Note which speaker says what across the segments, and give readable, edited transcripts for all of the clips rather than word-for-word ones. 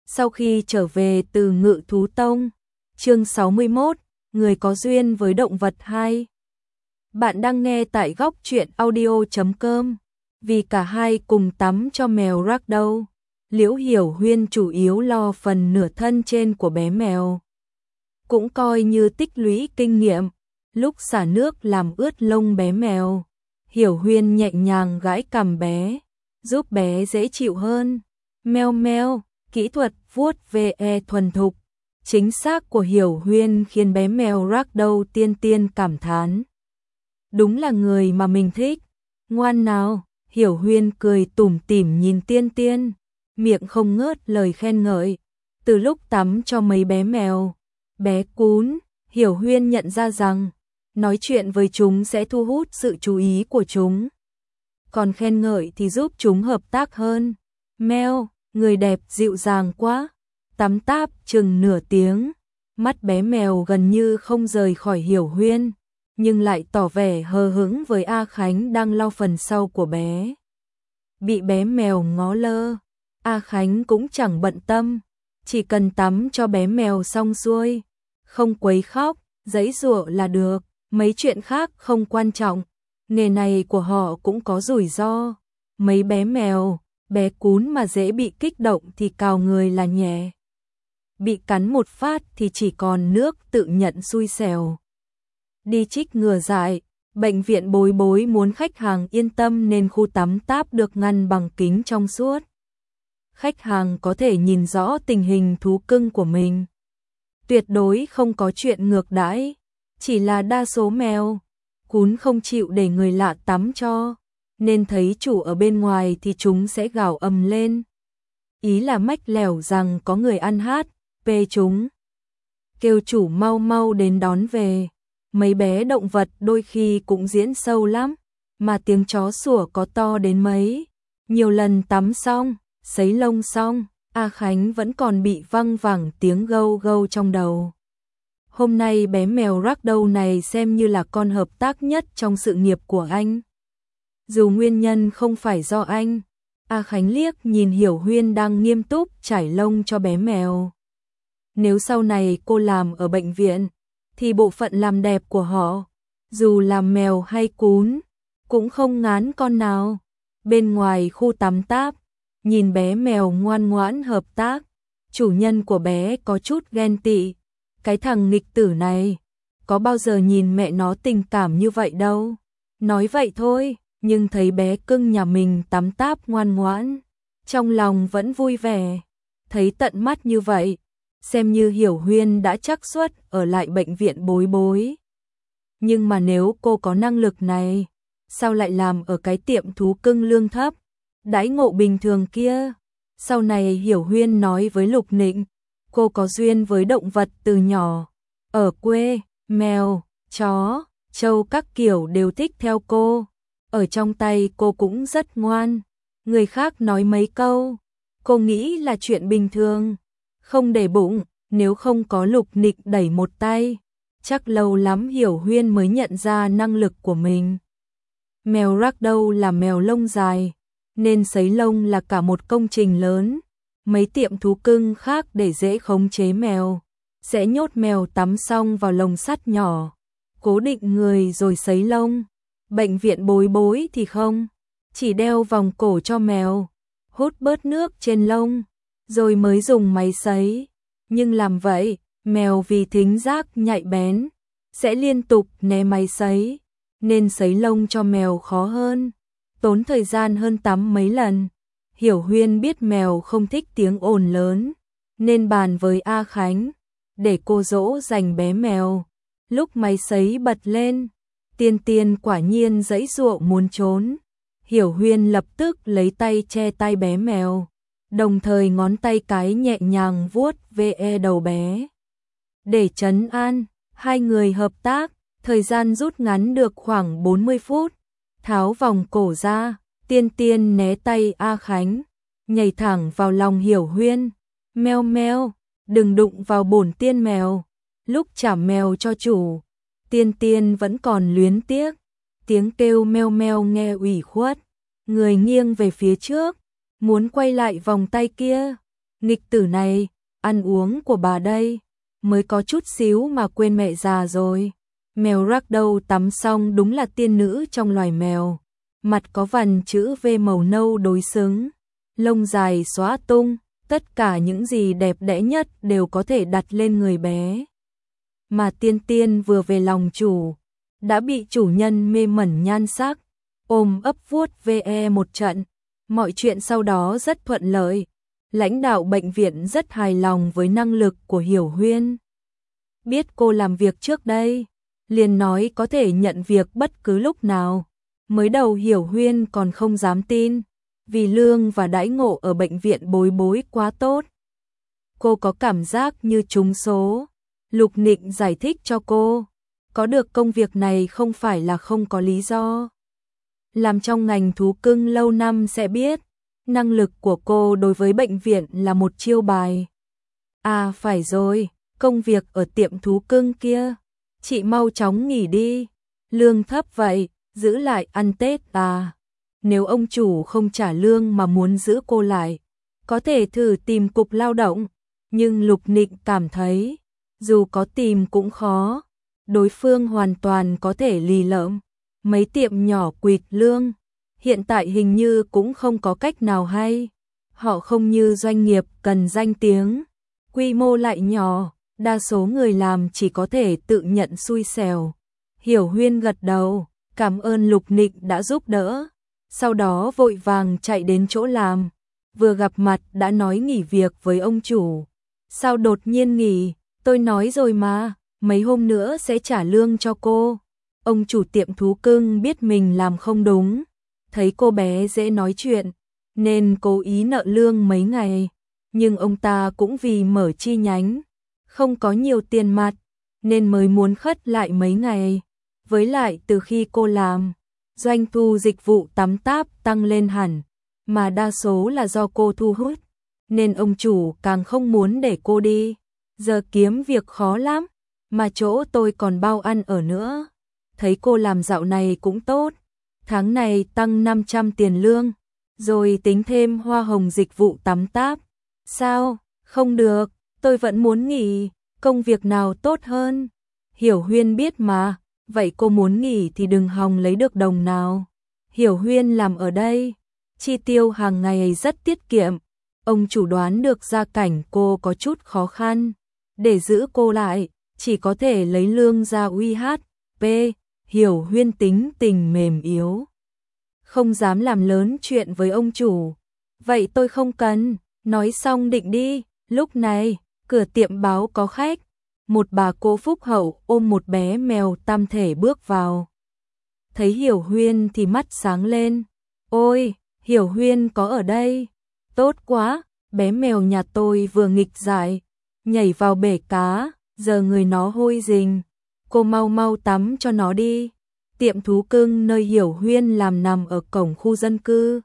Speaker 1: Sau khi trở về từ Ngự Thú Tông, chương 61, người có duyên với động vật 2. Bạn đang nghe tại góc truyện audio.com. Vì cả hai cùng tắm cho mèo Ragdoll, Liễu Hiểu Huyên chủ yếu lo phần nửa thân trên của bé mèo. Cũng coi như tích lũy kinh nghiệm, lúc xả nước làm ướt lông bé mèo, Hiểu Huyên nhẹ nhàng gãi cằm bé, giúp bé dễ chịu hơn. Meo meo, kỹ thuật vuốt ve thuần thục, chính xác của Hiểu Huyên khiến bé mèo Ragdoll tiên tiên cảm thán. Đúng là người mà mình thích, ngoan nào. Hiểu Huyên cười tủm tỉm nhìn tiên tiên, miệng không ngớt lời khen ngợi. Từ lúc tắm cho mấy bé mèo, bé cún, Hiểu Huyên nhận ra rằng nói chuyện với chúng sẽ thu hút sự chú ý của chúng. Còn khen ngợi thì giúp chúng hợp tác hơn. Meo, người đẹp dịu dàng quá. Tắm táp chừng nửa tiếng, mắt bé mèo gần như không rời khỏi Hiểu Huyên, nhưng lại tỏ vẻ hờ hững với A Khánh đang lau phần sau của bé. Bị bé mèo ngó lơ, A Khánh cũng chẳng bận tâm, chỉ cần tắm cho bé mèo xong xuôi, không quấy khóc, giãy giụa là được, mấy chuyện khác không quan trọng. Nghề này của họ cũng có rủi ro, mấy bé mèo, bé cún mà dễ bị kích động thì cào người là nhẹ. Bị cắn một phát thì chỉ còn nước tự nhận xui xẻo. Đi trích ngừa dại, bệnh viện Bối Bối muốn khách hàng yên tâm nên khu tắm táp được ngăn bằng kính trong suốt. Khách hàng có thể nhìn rõ tình hình thú cưng của mình. Tuyệt đối không có chuyện ngược đãi, chỉ là đa số mèo, cún không chịu để người lạ tắm cho, nên thấy chủ ở bên ngoài thì chúng sẽ gào ầm lên. Ý là mách lẻo rằng có người ăn hát, về chúng. Kêu chủ mau mau đến đón về. Mấy bé động vật đôi khi cũng diễn sâu lắm, mà tiếng chó sủa có to đến mấy. Nhiều lần tắm xong, sấy lông xong, A Khánh vẫn còn bị văng vẳng tiếng gâu gâu trong đầu. Hôm nay bé mèo Ragdoll này xem như là con hợp tác nhất trong sự nghiệp của anh. Dù nguyên nhân không phải do anh, A Khánh liếc nhìn Hiểu Huyên đang nghiêm túc chải lông cho bé mèo. Nếu sau này cô làm ở bệnh viện, thì bộ phận làm đẹp của họ, dù làm mèo hay cún, cũng không ngán con nào. Bên ngoài khu tắm táp, nhìn bé mèo ngoan ngoãn hợp tác, chủ nhân của bé có chút ghen tị. Cái thằng nghịch tử này, có bao giờ nhìn mẹ nó tình cảm như vậy đâu. Nói vậy thôi, nhưng thấy bé cưng nhà mình tắm táp ngoan ngoãn, trong lòng vẫn vui vẻ. Thấy tận mắt như vậy, xem như Hiểu Huyên đã trắc suất ở lại bệnh viện Bối Bối. Nhưng mà nếu cô có năng lực này, sao lại làm ở cái tiệm thú cưng lương thấp, đãi ngộ bình thường kia? Sau này Hiểu Huyên nói với Lục Nịnh, cô có duyên với động vật từ nhỏ. Ở quê, mèo, chó, trâu các kiểu đều thích theo cô. Ở trong tay cô cũng rất ngoan. Người khác nói mấy câu, cô nghĩ là chuyện bình thường. Không để bụng, nếu không có Lục Nịnh đẩy một tay, chắc lâu lắm Hiểu Huyên mới nhận ra năng lực của mình. Mèo Ragdoll là mèo lông dài, nên sấy lông là cả một công trình lớn. Mấy tiệm thú cưng khác để dễ khống chế mèo, sẽ nhốt mèo tắm xong vào lồng sắt nhỏ, cố định người rồi sấy lông. Bệnh viện Bối Bối thì không, chỉ đeo vòng cổ cho mèo, hút bớt nước trên lông, rồi mới dùng máy sấy. Nhưng làm vậy, mèo vì thính giác nhạy bén, sẽ liên tục né máy sấy, nên sấy lông cho mèo khó hơn, tốn thời gian hơn tắm mấy lần. Hiểu Huyên biết mèo không thích tiếng ồn lớn, nên bàn với A Khánh, để cô dỗ dành bé mèo. Lúc máy sấy bật lên, tiên tiên quả nhiên giãy giụa muốn trốn. Hiểu Huyên lập tức lấy tay che tai bé mèo, đồng thời ngón tay cái nhẹ nhàng vuốt ve đầu bé. Để trấn an, hai người hợp tác, thời gian rút ngắn được khoảng 40 phút. Tháo vòng cổ ra, tiên tiên né tay A Khánh, nhảy thẳng vào lòng Hiểu Huyên. Meo meo, đừng đụng vào bổn tiên mèo. Lúc trả mèo cho chủ, tiên tiên vẫn còn luyến tiếc. Tiếng kêu meo meo nghe ủy khuất, người nghiêng về phía trước, muốn quay lại vòng tay kia. Nghịch tử này, ăn uống của bà đây, mới có chút xíu mà quên mẹ già rồi. Mèo Ragdoll tắm xong đúng là tiên nữ trong loài mèo. Mặt có vằn chữ V màu nâu đối xứng, lông dài xóa tung, tất cả những gì đẹp đẽ nhất đều có thể đặt lên người bé. Mà Tiên Tiên vừa về lòng chủ, đã bị chủ nhân mê mẩn nhan sắc, ôm ấp vuốt ve một trận. Mọi chuyện sau đó rất thuận lợi. Lãnh đạo bệnh viện rất hài lòng với năng lực của Hiểu Huyên. Biết cô làm việc trước đây, liền nói có thể nhận việc bất cứ lúc nào. Mới đầu Hiểu Huyên còn không dám tin, vì lương và đãi ngộ ở bệnh viện bối quá tốt. Cô có cảm giác như trúng số. Lục Nịnh giải thích cho cô, có được công việc này không phải là không có lý do. Làm trong ngành thú cưng lâu năm sẽ biết, năng lực của cô đối với bệnh viện là một chiêu bài. À phải rồi, công việc ở tiệm thú cưng kia, chị mau chóng nghỉ đi, lương thấp vậy, giữ lại ăn Tết à. Nếu ông chủ không trả lương mà muốn giữ cô lại, có thể thử tìm cục lao động, nhưng Lục Nịnh cảm thấy, dù có tìm cũng khó, đối phương hoàn toàn có thể lì lợm. Mấy tiệm nhỏ quỵt lương, hiện tại hình như cũng không có cách nào hay. Họ không như doanh nghiệp cần danh tiếng, quy mô lại nhỏ, đa số người làm chỉ có thể tự nhận xui xẻo. Hiểu Huyên gật đầu, cảm ơn Lục Nịnh đã giúp đỡ, sau đó vội vàng chạy đến chỗ làm, vừa gặp mặt đã nói nghỉ việc với ông chủ. Sao đột nhiên nghỉ, tôi nói rồi mà, mấy hôm nữa sẽ trả lương cho cô. Ông chủ tiệm thú cưng biết mình làm không đúng, thấy cô bé dễ nói chuyện, nên cố ý nợ lương mấy ngày. Nhưng ông ta cũng vì mở chi nhánh, không có nhiều tiền mặt, nên mới muốn khất lại mấy ngày. Với lại từ khi cô làm, doanh thu dịch vụ tắm táp tăng lên hẳn, mà đa số là do cô thu hút, nên ông chủ càng không muốn để cô đi. Giờ kiếm việc khó lắm, mà chỗ tôi còn bao ăn ở nữa. Thấy cô làm dạo này cũng tốt, tháng này tăng 500 tiền lương, rồi tính thêm hoa hồng dịch vụ tắm táp. Sao, không được, tôi vẫn muốn nghỉ, công việc nào tốt hơn? Hiểu Huyên biết mà, vậy cô muốn nghỉ thì đừng hòng lấy được đồng nào. Hiểu Huyên làm ở đây, chi tiêu hàng ngày rất tiết kiệm, ông chủ đoán được gia cảnh cô có chút khó khăn, để giữ cô lại, chỉ có thể lấy lương ra UHP. Hiểu Huyên tính tình mềm yếu, không dám làm lớn chuyện với ông chủ. Vậy tôi không cần, nói xong định đi, lúc này, cửa tiệm báo có khách, một bà cô phúc hậu ôm một bé mèo tam thể bước vào. Thấy Hiểu Huyên thì mắt sáng lên, ôi, Hiểu Huyên có ở đây, tốt quá, bé mèo nhà tôi vừa nghịch dại, nhảy vào bể cá, giờ người nó hôi rình. Cô mau mau tắm cho nó đi. Tiệm thú cưng nơi Hiểu Huyên làm nằm ở cổng khu dân cư.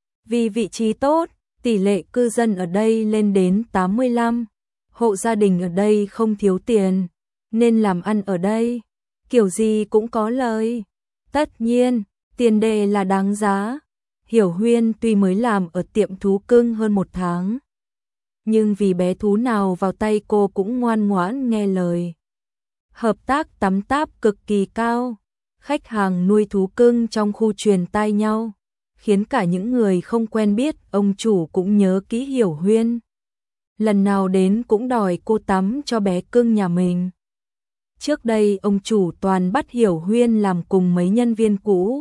Speaker 1: Vì vị trí tốt, tỷ lệ cư dân ở đây lên đến 85. Hộ gia đình ở đây không thiếu tiền, nên làm ăn ở đây, kiểu gì cũng có lời. Tất nhiên, tiền đề là đáng giá. Hiểu Huyên tuy mới làm ở tiệm thú cưng hơn 1 tháng, nhưng vì bé thú nào vào tay cô cũng ngoan ngoãn nghe lời. Hợp tác tắm táp cực kỳ cao, khách hàng nuôi thú cưng trong khu truyền tai nhau, khiến cả những người không quen biết ông chủ cũng nhớ kỹ Hiểu Huyên. Lần nào đến cũng đòi cô tắm cho bé cưng nhà mình. Trước đây ông chủ toàn bắt Hiểu Huyên làm cùng mấy nhân viên cũ.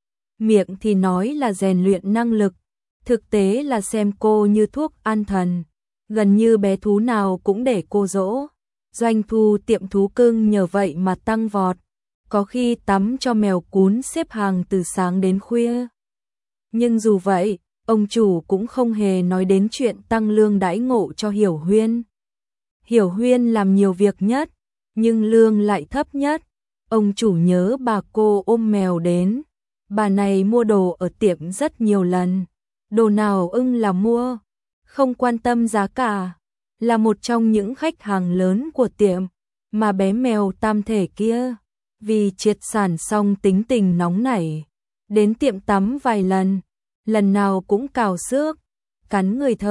Speaker 1: Miệng thì nói là rèn luyện năng lực, thực tế là xem cô như thuốc an thần, gần như bé thú nào cũng để cô dỗ. Doanh thu tiệm thú cưng nhờ vậy mà tăng vọt, có khi tắm cho mèo cún xếp hàng từ sáng đến khuya. Nhưng dù vậy, ông chủ cũng không hề nói đến chuyện tăng lương đãi ngộ cho Hiểu Huyên. Hiểu Huyên làm nhiều việc nhất, nhưng lương lại thấp nhất. Ông chủ nhớ bà cô ôm mèo đến, bà này mua đồ ở tiệm rất nhiều lần, đồ nào ưng là mua, không quan tâm giá cả. Là một trong những khách hàng lớn của tiệm, mà bé mèo tam thể kia, vì triệt sản xong tính tình nóng nảy, đến tiệm tắm vài lần, lần nào cũng cào xước, cắn người thợ,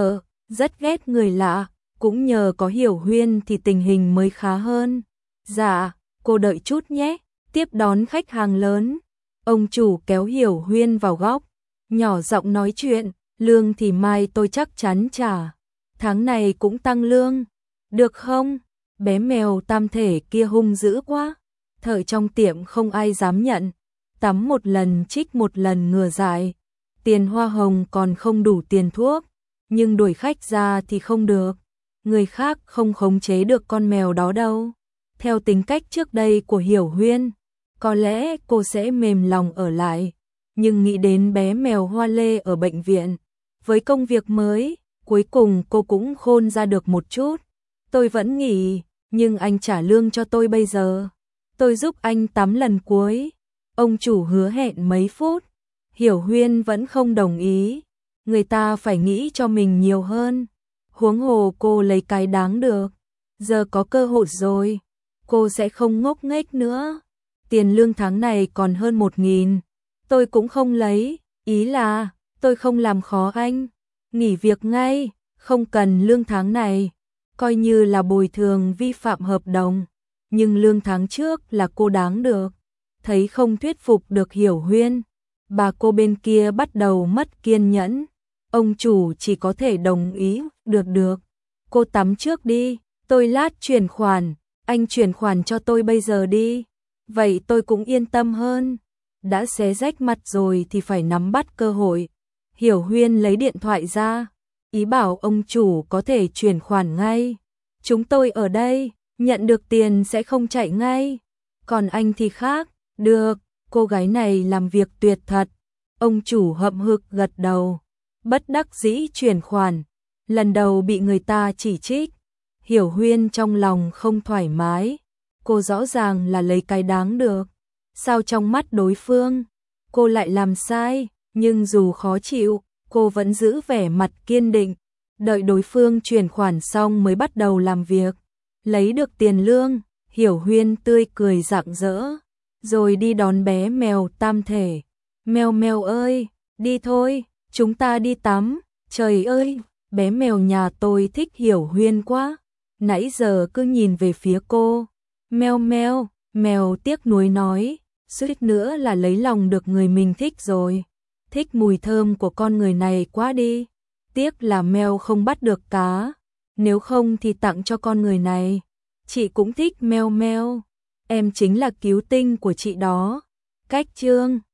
Speaker 1: rất ghét người lạ, cũng nhờ có Hiểu Huyên thì tình hình mới khá hơn. Dạ, cô đợi chút nhé, tiếp đón khách hàng lớn. Ông chủ kéo Hiểu Huyên vào góc, nhỏ giọng nói chuyện, lương thì mai tôi chắc chắn trả. Tháng này cũng tăng lương, được không? Bé mèo tam thể kia hung dữ quá. Thợ trong tiệm không ai dám nhận. Tắm một lần trích một lần ngừa dại. Tiền hoa hồng còn không đủ tiền thuốc, nhưng đuổi khách ra thì không được. Người khác không khống chế được con mèo đó đâu. Theo tính cách trước đây của Hiểu Huyên, có lẽ cô sẽ mềm lòng ở lại. Nhưng nghĩ đến bé mèo hoa lê ở bệnh viện, với công việc mới, cuối cùng cô cũng khôn ra được một chút. Tôi vẫn nghỉ, nhưng anh trả lương cho tôi bây giờ. Tôi giúp anh tắm lần cuối. Ông chủ hứa hẹn mấy phút. Hiểu Huyên vẫn không đồng ý. Người ta phải nghĩ cho mình nhiều hơn. Huống hồ cô lấy cái đáng được. Giờ có cơ hội rồi, cô sẽ không ngốc nghếch nữa. Tiền lương tháng này còn hơn 1.000. Tôi cũng không lấy, ý là tôi không làm khó anh. Nghỉ việc ngay, không cần lương tháng này. Coi như là bồi thường vi phạm hợp đồng. Nhưng lương tháng trước là cô đáng được. Thấy không thuyết phục được Hiểu Huyên, bà cô bên kia bắt đầu mất kiên nhẫn. Ông chủ chỉ có thể đồng ý, được. Cô tắm trước đi, tôi lát chuyển khoản, anh chuyển khoản cho tôi bây giờ đi. Vậy tôi cũng yên tâm hơn. Đã xé rách mặt rồi thì phải nắm bắt cơ hội. Hiểu Huyên lấy điện thoại ra, ý bảo ông chủ có thể chuyển khoản ngay. Chúng tôi ở đây, nhận được tiền sẽ không chạy ngay. Còn anh thì khác, được, cô gái này làm việc tuyệt thật. Ông chủ hậm hực gật đầu, bất đắc dĩ chuyển khoản. Lần đầu bị người ta chỉ trích, Hiểu Huyên trong lòng không thoải mái. Cô rõ ràng là lấy cái đáng được. Sao trong mắt đối phương, cô lại làm sai, nhưng dù khó chịu, cô vẫn giữ vẻ mặt kiên định. Đợi đối phương chuyển khoản xong mới bắt đầu làm việc. Lấy được tiền lương, Hiểu Huyên tươi cười rạng rỡ, rồi đi đón bé mèo tam thể. Mèo mèo ơi, đi thôi, chúng ta đi tắm. Trời ơi, bé mèo nhà tôi thích Hiểu Huyên quá. Nãy giờ cứ nhìn về phía cô. Mèo mèo, mèo tiếc nuối nói, suýt nữa là lấy lòng được người mình thích rồi. Thích mùi thơm của con người này quá đi. Tiếc là mèo không bắt được cá. Nếu không thì tặng cho con người này. Chị cũng thích mèo mèo. Em chính là cứu tinh của chị đó. Cách chương